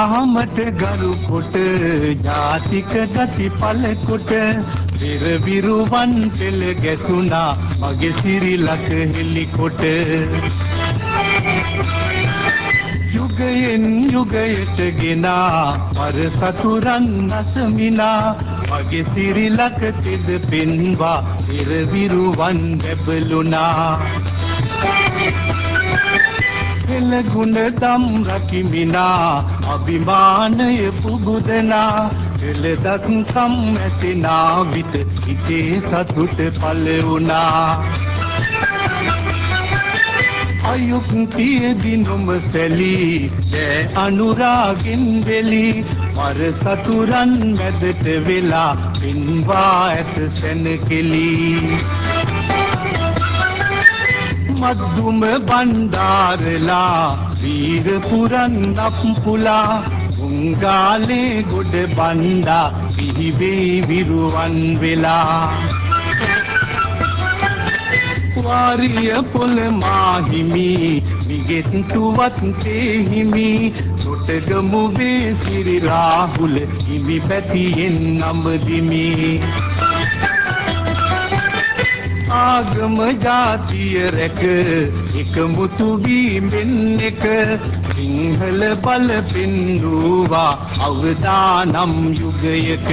දහමට ගරු කොට ජාතික ගති පල කොට පෙර විරුවන් පෙළ ගැසුණා මගේ සිරිලක හෙලිකොට යුගයෙන් යුගයට ගෙනා පර සතුරන් නසමිනා මගේ සිරිලක සිද පෙන්වා පෙර විරුවන් බැබළුණා එළගුණ දම් රකිමිනා අභිමානය පුබුදනා එළදස් කම් ඇතිනා විට හිතේ සතුට පළ වුණා අයුක්තියදී නොම සැලී ජය අනුරාගෙන් වෙලී පර සතුරන් මැදට වෙලා පින්වා ඇත සැනකෙලී මද්දුම බණ්ඩාරලා වීර පුරන් අප්පුලා උංගාලේ ගොඩ බණ්ඩා පිහිවේ විරුවන් වෙලා වාරිය පොළ මාහිමි විගෙත්තුවත් තේහිමි සොටගමු වේ සිරි රාහුල හිමි පැතියෙන් නම්දිමි ආගම ජාතිය රැක එකමුතු වීමෙන් එක සිංහල බල පෙන්නුවා අවදානම් යුගයක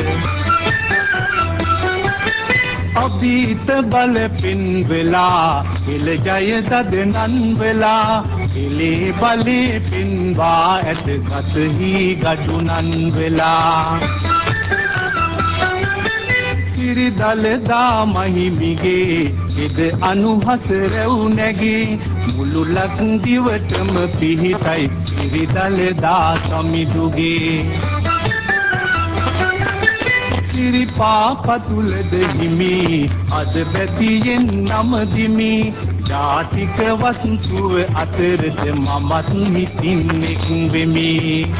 අභීත බල පෙන්වෙලා එළ ජය දදනන් වෙලා එලේ බලේ පෙන්වා ඇත ගතහි ගඩුනන් වෙලා සිරිදලදා මහිමිගේ එද අනුහස රැව් නැගේ මුළු ලක්දිවටම පිහිටයි සිරිදලදා සමිඳුගේ සිරිපා පතුලද හිමි අද බැතියෙන් නමදිමි ජාතික වස්තුව අතරට මමත් හිතින් එක් වෙමි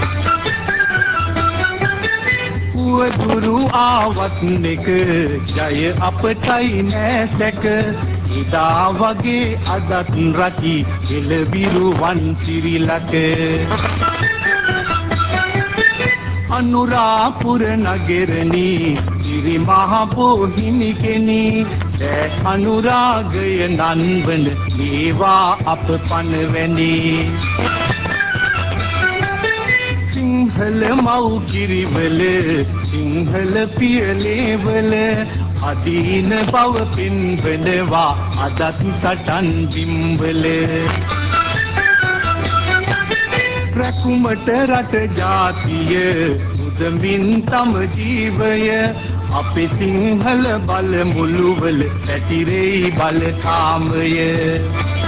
දුරු ආවත් එක ජය අපටයි නෑසැක ඉදා වගේ අදත් රකි එළවිරුවන් සිරිලක අනුරාපුර නගරණි සිරි මහ බෝහිමි කෙනි ඈ අනුරාගය නන්වන ඒවා අප පනවැනි සිංහල මව් කිරිවල සිංහල පියලේවල අදීන බව පින්වනවා අදත් සටන් බිම්වල රැකුමට රට ජාතිය උදමින් තම ජීවය අපේ සිංහල බල මුළුවල පැතිරෙයි බල කාමය